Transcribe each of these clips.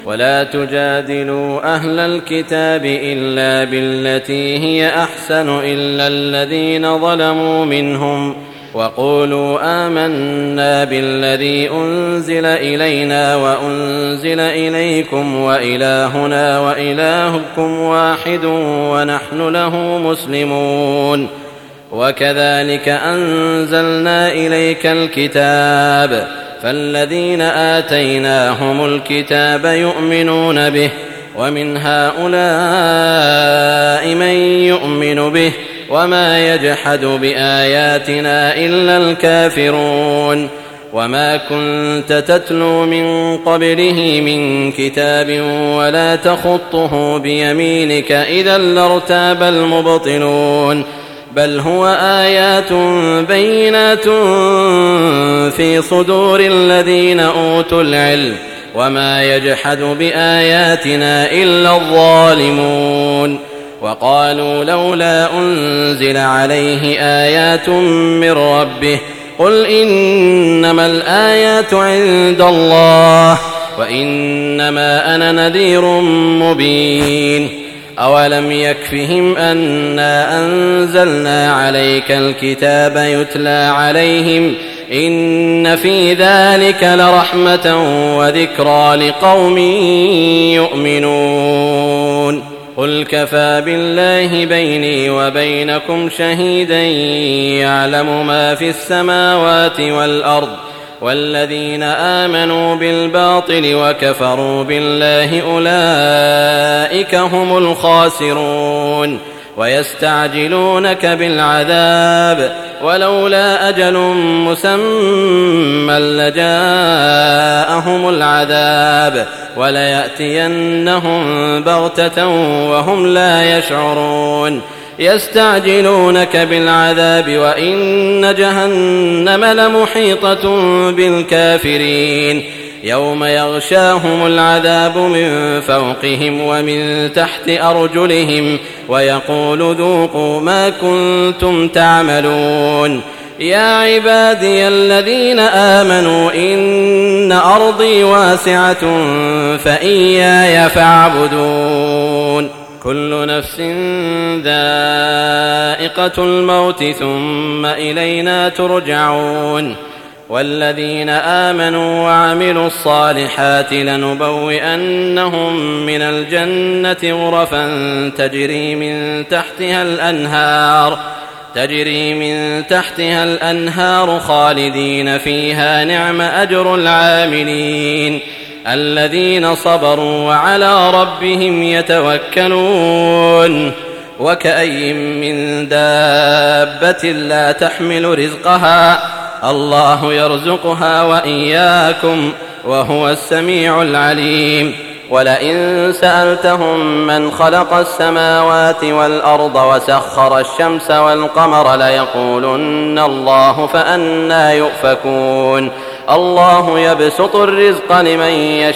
ولا تجادلوا أهل الكتاب إلا بالتي هي أحسن إلا الذين ظلموا منهم وقولوا آمنا بالذي أنزل إلينا وأنزل إليكم وإلهنا وإلهكم واحد ونحن له مسلمون وكذلك أنزلنا إليك الكتاب فالذين آتيناهم الكتاب يؤمنون به ومن هؤلاء من يؤمن به وما يجحد بآياتنا إلا الكافرون وما كنت تتلو من قبله من كتاب ولا تخطه بيمينك إذا لارتاب المبطلون بل هو آيات بينات في صدور الذين أوتوا العلم وما يجحد بآياتنا إلا الظالمون وقالوا لولا أنزل عليه آيات من ربه قل إنما الآيات عند الله وإنما أنا نذير مبين أولم يكفهم أنا أنزلنا عليك الكتاب يتلى عليهم إن في ذلك لرحمة وذكرى لقوم يؤمنون قل كفى بالله بيني وبينكم شهيدا يعلم ما في السماوات والأرض والذين آمنوا بالباطل وكفروا بالله أولئك هم الخاسرون ويستعجلونك بالعذاب ولولا أجل مسمى لجاءهم العذاب وليأتينهم بغتة وهم لا يشعرون يستعجلونك بالعذاب وإن جهنم لمحيطة بالكافرين يوم يغشاهم العذاب من فوقهم ومن تحت أرجلهم ويقول ذوقوا ما كنتم تعملون يا عبادي الذين آمنوا إن أرضي واسعة فإياي فاعبدون كل نفس ذائقة الموت ثم إلينا ترجعون والذين آمنوا وعملوا الصالحات لنبوئنهم من الجنة غرفا تجري من تحتها الأنهار خالدين فيها نعم أجر العاملين الذين صبروا وعلى ربهم يتوكلون وكأي من دابة لا تحمل رزقها الله يرزقها وإياكم وهو السميع العليم ولئن سألتهم من خلق السماوات والأرض وسخر الشمس والقمر ليقولن الله فأنى يؤفكون الله يبسط الرزق لمن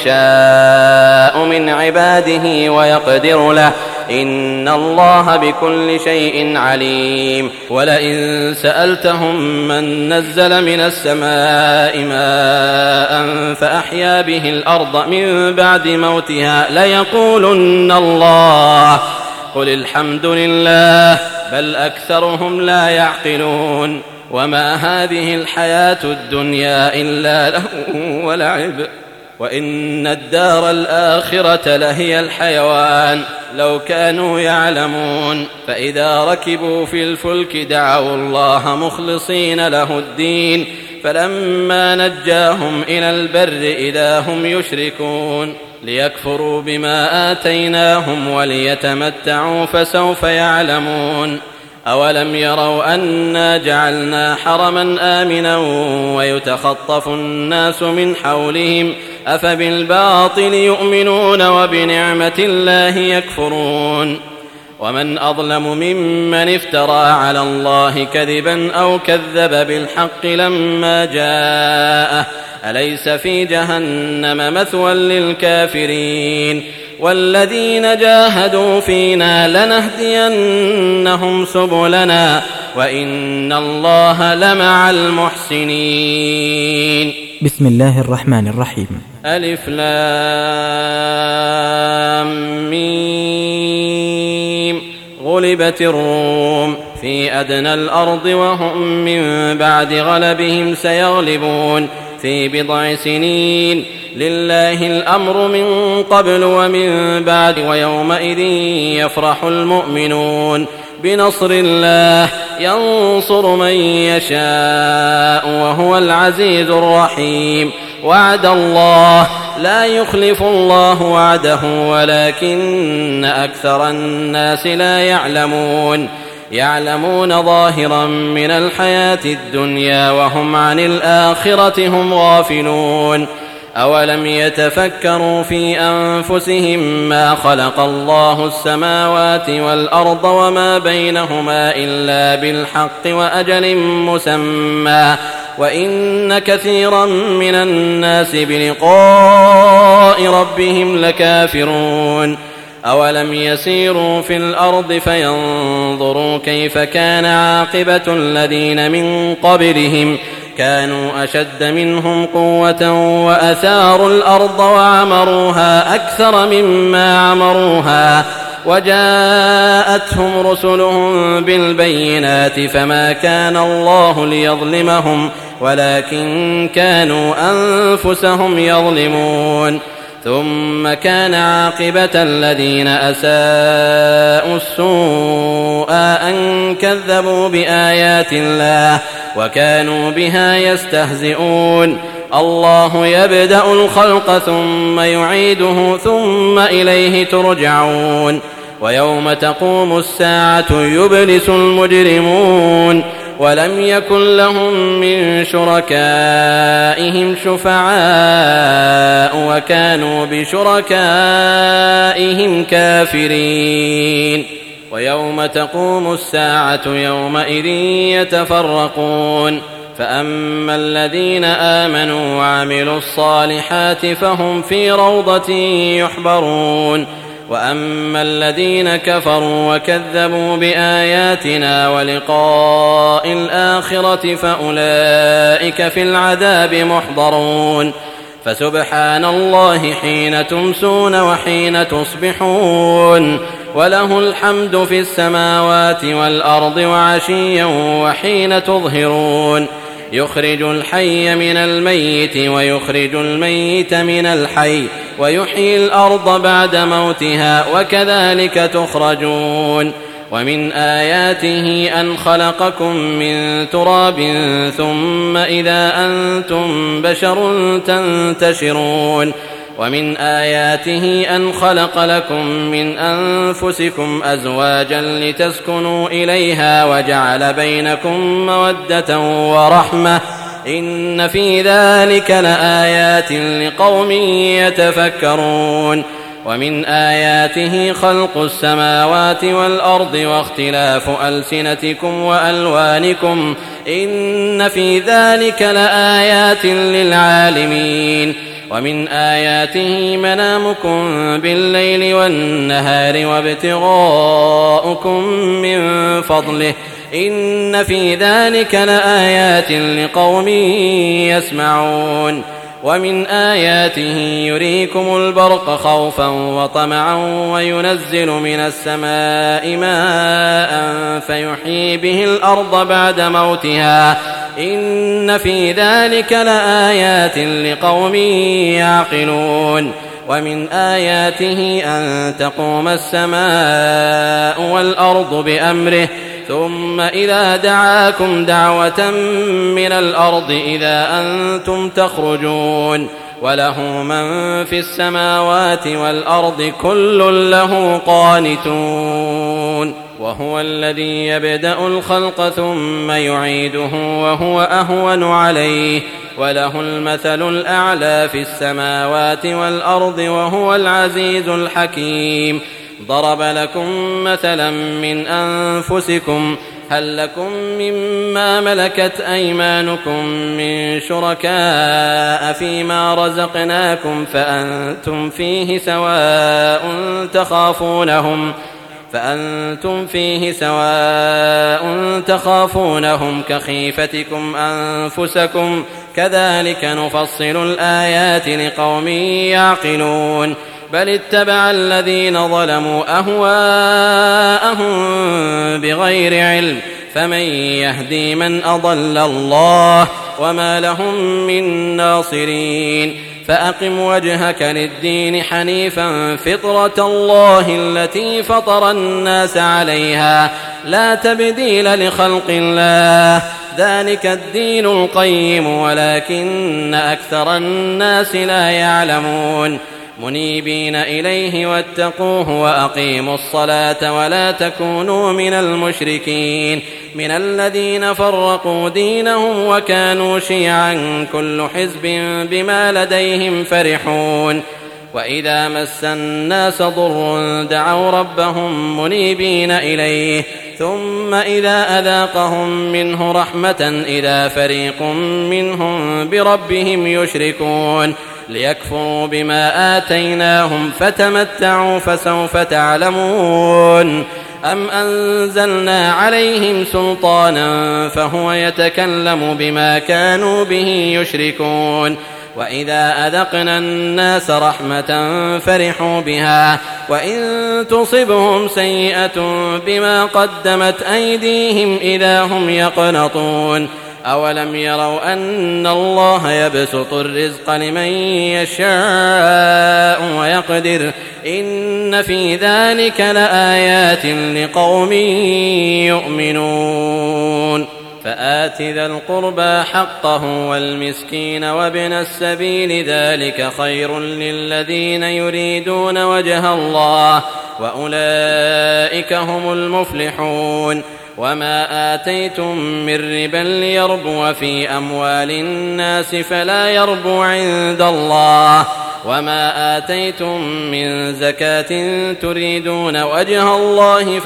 يشاء من عباده ويقدر له إن الله بكل شيء عليم ولئن سألتهم من نزل من السماء ماء فأحيا به الأرض من بعد موتها ليقولن الله قل الحمد لله بل أكثرهم لا يعقلون وما هذه الحياة الدنيا إلا لهو ولعب وإن الدار الآخرة لهي الحيوان لو كانوا يعلمون فإذا ركبوا في الفلك دعوا الله مخلصين له الدين فلما نجاهم إلى البر إذا هم يشركون ليكفروا بما آتيناهم وليتمتعوا فسوف يعلمون أولم يروا أنا جعلنا حرما آمنا ويتخطف الناس من حولهم أفبالباطل يؤمنون وبنعمة الله يكفرون ومن أظلم ممن افترى على الله كذبا أو كذب بالحق لما جاءه أليس في جهنم مثوى للكافرين والذين جاهدوا فينا لنهدينهم سبلنا وإن الله لمع المحسنين بسم الله الرحمن الرحيم. ألف لام ميم. غلبت الروم في أدنى الأرض وهم من بعد غلبهم سيغلبون في بضع سنين. لله الأمر من قبل ومن بعد ويومئذ يفرح المؤمنون بنصر الله ينصر من يشاء وهو العزيز الرحيم. وعد الله لا يخلف الله وعده ولكن أكثر الناس لا يعلمون ظاهرا من الحياة الدنيا وهم عن الآخرة هم غافلون. أولم يتفكروا في أنفسهم ما خلق الله السماوات والأرض وما بينهما إلا بالحق وأجل مسمى وإن كثيرا من الناس بلقاء ربهم لكافرون. أولم يسيروا في الأرض فينظروا كيف كان عاقبة الذين من قبلهم كانوا أشد منهم قوة وأثاروا الأرض وعمروها أكثر مما عمروها وجاءتهم رسلهم بالبينات فما كان الله ليظلمهم ولكن كانوا أنفسهم يظلمون. ثم كان عاقبة الذين أساءوا السوء أن كذبوا بآيات الله وكانوا بها يستهزئون. الله يبدأ الخلق ثم يعيده ثم إليه ترجعون. ويوم تقوم الساعة يبلس المجرمون ولم يكن لهم من شركائهم شفعاء وكانوا بشركائهم كافرين. ويوم تقوم الساعة يومئذ يتفرقون فأما الذين آمنوا وعملوا الصالحات فهم في روضة يحبرون وأما الذين كفروا وكذبوا بآياتنا ولقاء الآخرة فأولئك في العذاب محضرون. فسبحان الله حين تمسون وحين تصبحون وله الحمد في السماوات والأرض وعشيا وحين تظهرون. يخرج الحي من الميت ويخرج الميت من الحي ويحيي الأرض بعد موتها وكذلك تخرجون. ومن آياته أن خلقكم من تراب ثم إذا أنتم بشر تنتشرون. ومن آياته أن خلق لكم من أنفسكم أزواجا لتسكنوا إليها وجعل بينكم مودة ورحمة إن في ذلك لآيات لقوم يتفكرون. ومن آياته خلق السماوات والأرض واختلاف ألسنتكم وألوانكم إن في ذلك لآيات للعالمين. ومن آياته منامكم بالليل والنهار وابتغاؤكم من فضله إن في ذلك لآيات لقوم يسمعون. ومن آياته يريكم البرق خوفا وطمعا وينزل من السماء ماء فيحيي به الأرض بعد موتها إن في ذلك لآيات لقوم يعقلون. ومن آياته أن تقوم السماء والأرض بأمره ثم إذا دعاكم دعوة من الأرض إذا أنتم تخرجون. وله من في السماوات والأرض كل له قانتون. وهو الذي يبدأ الخلق ثم يعيده وهو أهون عليه وله المثل الأعلى في السماوات والأرض وهو العزيز الحكيم. ضرب لكم مثلا من أنفسكم هل لكم مما ملكت أيمانكم من شركاء فيما فأنتم فيه سواء تخافونهم كخيفتكم أنفسكم كذلك نفصل الآيات لقوم يعقلون بل اتبع الذين ظلموا أهواءهم بغير علم فمن يهدي من أضل الله وما لهم من ناصرين فأقم وجهك للدين حنيفا فطرة الله التي فطر الناس عليها لا تبديل لخلق الله ذلك الدين القيم ولكن أكثر الناس لا يعلمون منيبين إليه واتقوه وأقيموا الصلاة ولا تكونوا من المشركين من الذين فرقوا دينهم وكانوا شيعا كل حزب بما لديهم فرحون وإذا مس الناس ضر دعوا ربهم منيبين إليه ثم إذا أذاقهم منه رحمة إذا فريق منهم بربهم يشركون ليكفروا بما آتيناهم فتمتعوا فسوف تعلمون أم أنزلنا عليهم سلطانا فهو يتكلم بما كانوا به يشركون وإذا أذقنا الناس رحمة فرحوا بها وإن تصبهم سيئة بما قدمت أيديهم إذا هم يقنطون أولم يروا أن الله يبسط الرزق لمن يشاء ويقدر إن في ذلك لآيات لقوم يؤمنون فآت ذا القربى حقه والمسكين وابن السبيل ذلك خير للذين يريدون وجه الله وأولئك هم المفلحون وما آتيتم من ربا ليربو في أموال الناس فلا يربو عند الله وما آتيتم من زكاة تريدون وجه الله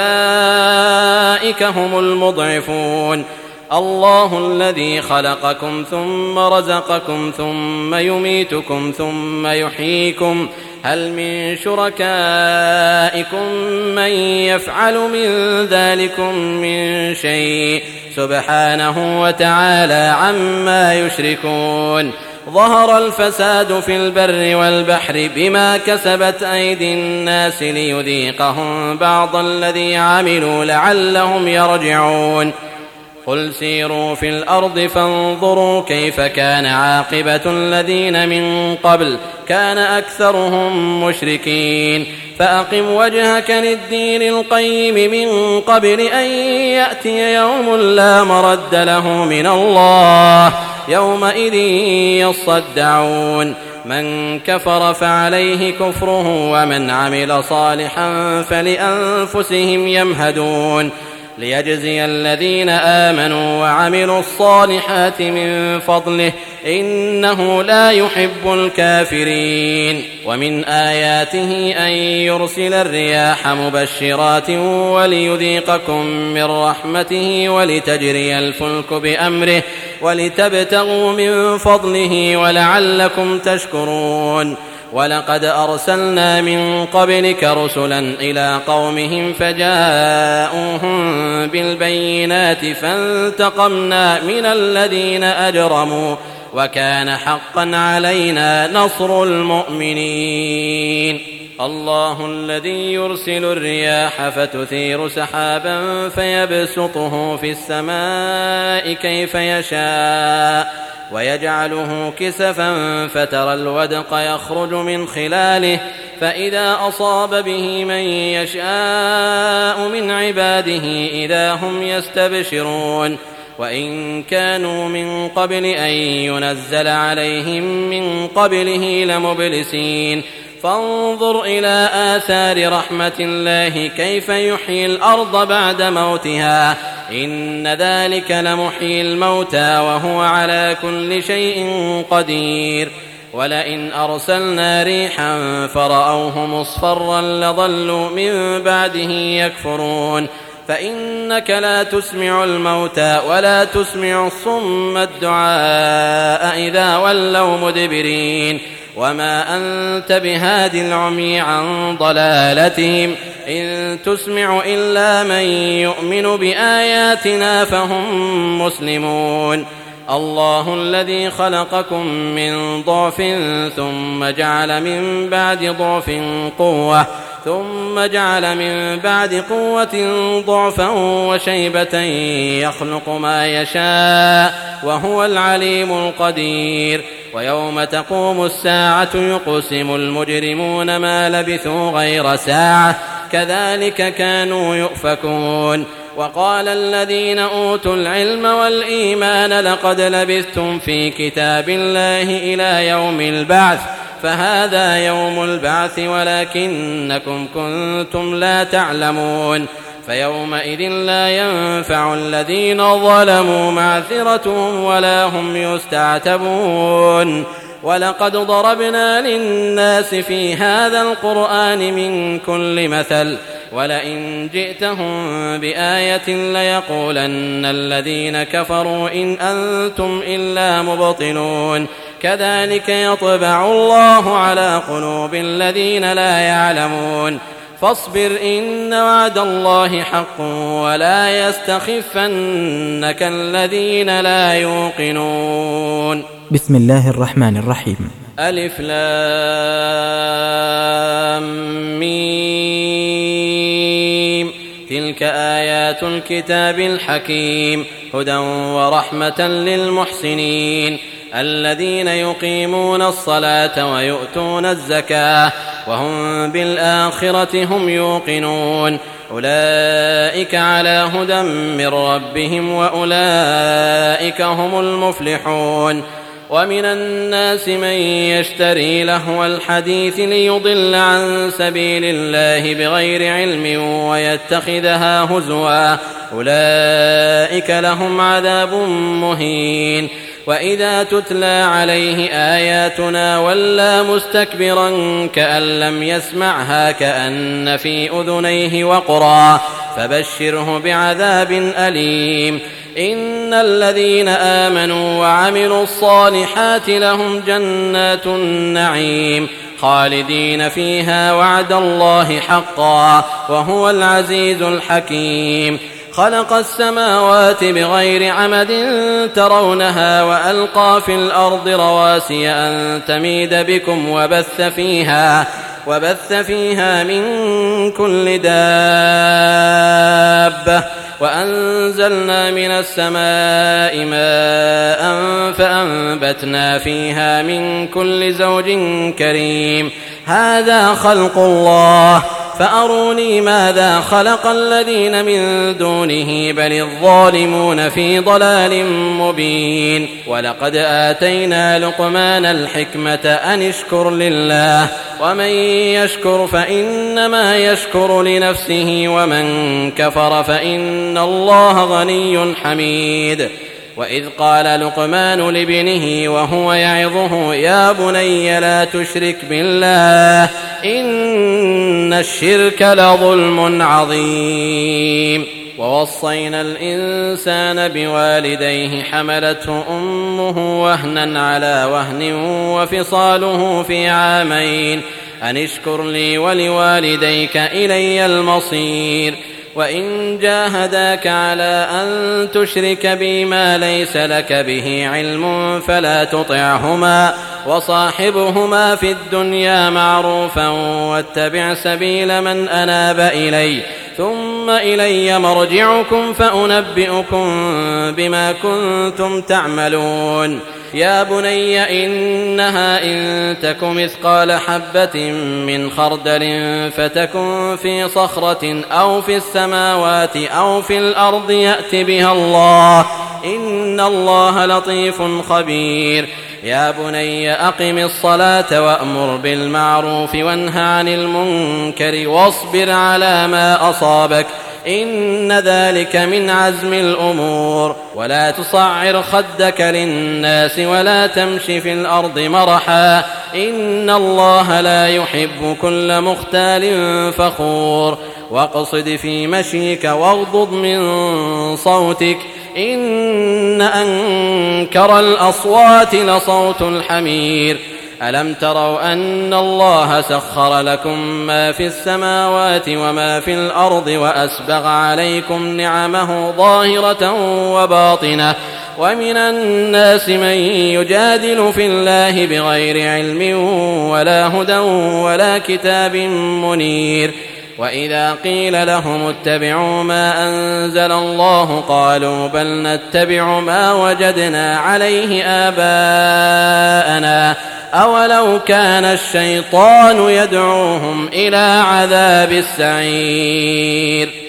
فأولئك هم المضعفون الله الذي خلقكم ثم رزقكم ثم يميتكم ثم يحييكم هل من شركائكم من يفعل من ذلكم من شيء سبحانه وتعالى عما يشركون ظهر الفساد في البر والبحر بما كسبت أيدي الناس ليذيقهم بعض الذي عملوا لعلهم يرجعون قل سيروا في الأرض فانظروا كيف كان عاقبة الذين من قبل كان أكثرهم مشركين فأقم وجهك للدين القيم من قبل أن يأتي يوم لا مرد له من الله يومئذ يصدعون من كفر فعليه كفره ومن عمل صالحا فلأنفسهم يمهدون ليجزي الذين آمنوا وعملوا الصالحات من فضله إنه لا يحب الكافرين ومن آياته أن يرسل الرياح مبشرات وليذيقكم من رحمته ولتجري الفلك بأمره ولتبتغوا من فضله ولعلكم تشكرون ولقد أرسلنا من قبلك رسلا إلى قومهم فجاءوهم بالبينات فانتقمنا من الذين أجرموا وكان حقا علينا نصر المؤمنين الله الذي يرسل الرياح فتثير سحابا فيبسطه في السماء كيف يشاء ويجعله كسفا فترى الودق يخرج من خلاله فإذا أصاب به من يشاء من عباده إذا هم يستبشرون وإن كانوا من قبل أن ينزل عليهم من قبله لمبلسين فانظر إلى آثار رحمة الله كيف يحيي الأرض بعد موتها إن ذلك لمحيي الموتى وهو على كل شيء قدير ولئن أرسلنا ريحا فرأوه مصفرا لظلوا من بعده يكفرون فإنك لا تسمع الموتى ولا تسمع الصم الدعاء إذا ولوا مدبرين وما أنت بهاد العمي عن ضلالتهم إن تسمع إلا من يؤمن بآياتنا فهم مسلمون الله الذي خلقكم من ضعف ثم جعل من بعد ضعف قوة ثم جعل من بعد قوة ضعفا وشيبة يخلق ما يشاء وهو العليم القدير ويوم تقوم الساعة يقسم المجرمون ما لبثوا غير ساعة كذلك كانوا يؤفكون وقال الذين أوتوا العلم والإيمان لقد لبثتم في كتاب الله إلى يوم البعث فهذا يوم البعث ولكنكم كنتم لا تعلمون فيومئذ لا ينفع الذين ظلموا معذرتهم ولا هم يستعتبون ولقد ضربنا للناس في هذا القرآن من كل مثل ولئن جئتهم بآية ليقولن الذين كفروا إن أنتم إلا مبطلون كذلك يطبع الله على قلوب الذين لا يعلمون فاصبر إن وعد الله حق ولا يستخفنك الذين لا يوقنون بسم الله الرحمن الرحيم ألف لام ميم تلك آيات الكتاب الحكيم هدى ورحمة للمحسنين الذين يقيمون الصلاة ويؤتون الزكاة وهم بالآخرة هم يوقنون أولئك على هدى من ربهم وأولئك هم المفلحون ومن الناس من يشتري لهو الحديث ليضل عن سبيل الله بغير علم ويتخذها هزوا أولئك لهم عذاب مهين وإذا تتلى عليه آياتنا ولى مستكبرا كأن لم يسمعها كأن في أذنيه وقرا فبشره بعذاب أليم إن الذين آمنوا وعملوا الصالحات لهم جنات النعيم خالدين فيها وعد الله حقا وهو العزيز الحكيم خلق السماوات بغير عمد ترونها وألقى في الأرض رواسي أن تميد بكم وبث فيها من كل دابة وأنزلنا من السماء ماء فأنبتنا فيها من كل زوج كريم هذا خلق الله فأروني ماذا خلق الذين من دونه بل الظالمون في ضلال مبين ولقد آتينا لقمان الحكمة أن اشكر لله ومن يشكر فإنما يشكر لنفسه ومن كفر فإن الله غني حميد وإذ قال لقمان لابنه وهو يعظه يا بني لا تشرك بالله إن الشرك لظلم عظيم ووصينا الإنسان بوالديه حملته أمه وهنا على وهن وفصاله في عامين أن اشكر لي ولوالديك إلي المصير وإن جاهداك على أن تشرك بي ما ليس لك به علم فلا تطعهما وصاحبهما في الدنيا معروفا واتبع سبيل من أناب إلي ثم إلي مرجعكم فأنبئكم بما كنتم تعملون يا بني إنها إن تك مثقال حبة من خردل فتكن في صخرة أو في السماوات أو في الأرض يأت بها الله إن الله لطيف خبير يا بني أقم الصلاة وأمر بالمعروف وانه عن المنكر واصبر على ما أصابك إن ذلك من عزم الأمور ولا تصعر خدك للناس ولا تمش في الأرض مرحا إن الله لا يحب كل مختال فخور واقصد في مشيك واغضض من صوتك إن أنكر الأصوات لصوت الحمير ألم تروا أن الله سخر لكم ما في السماوات وما في الأرض وأسبغ عليكم نعمه ظاهرة وباطنة ومن الناس من يجادل في الله بغير علم ولا هدى ولا كتاب منير وإذا قيل لهم اتبعوا ما أنزل الله قالوا بل نتبع ما وجدنا عليه آباءنا أولو كان الشيطان يدعوهم إلى عذاب السعير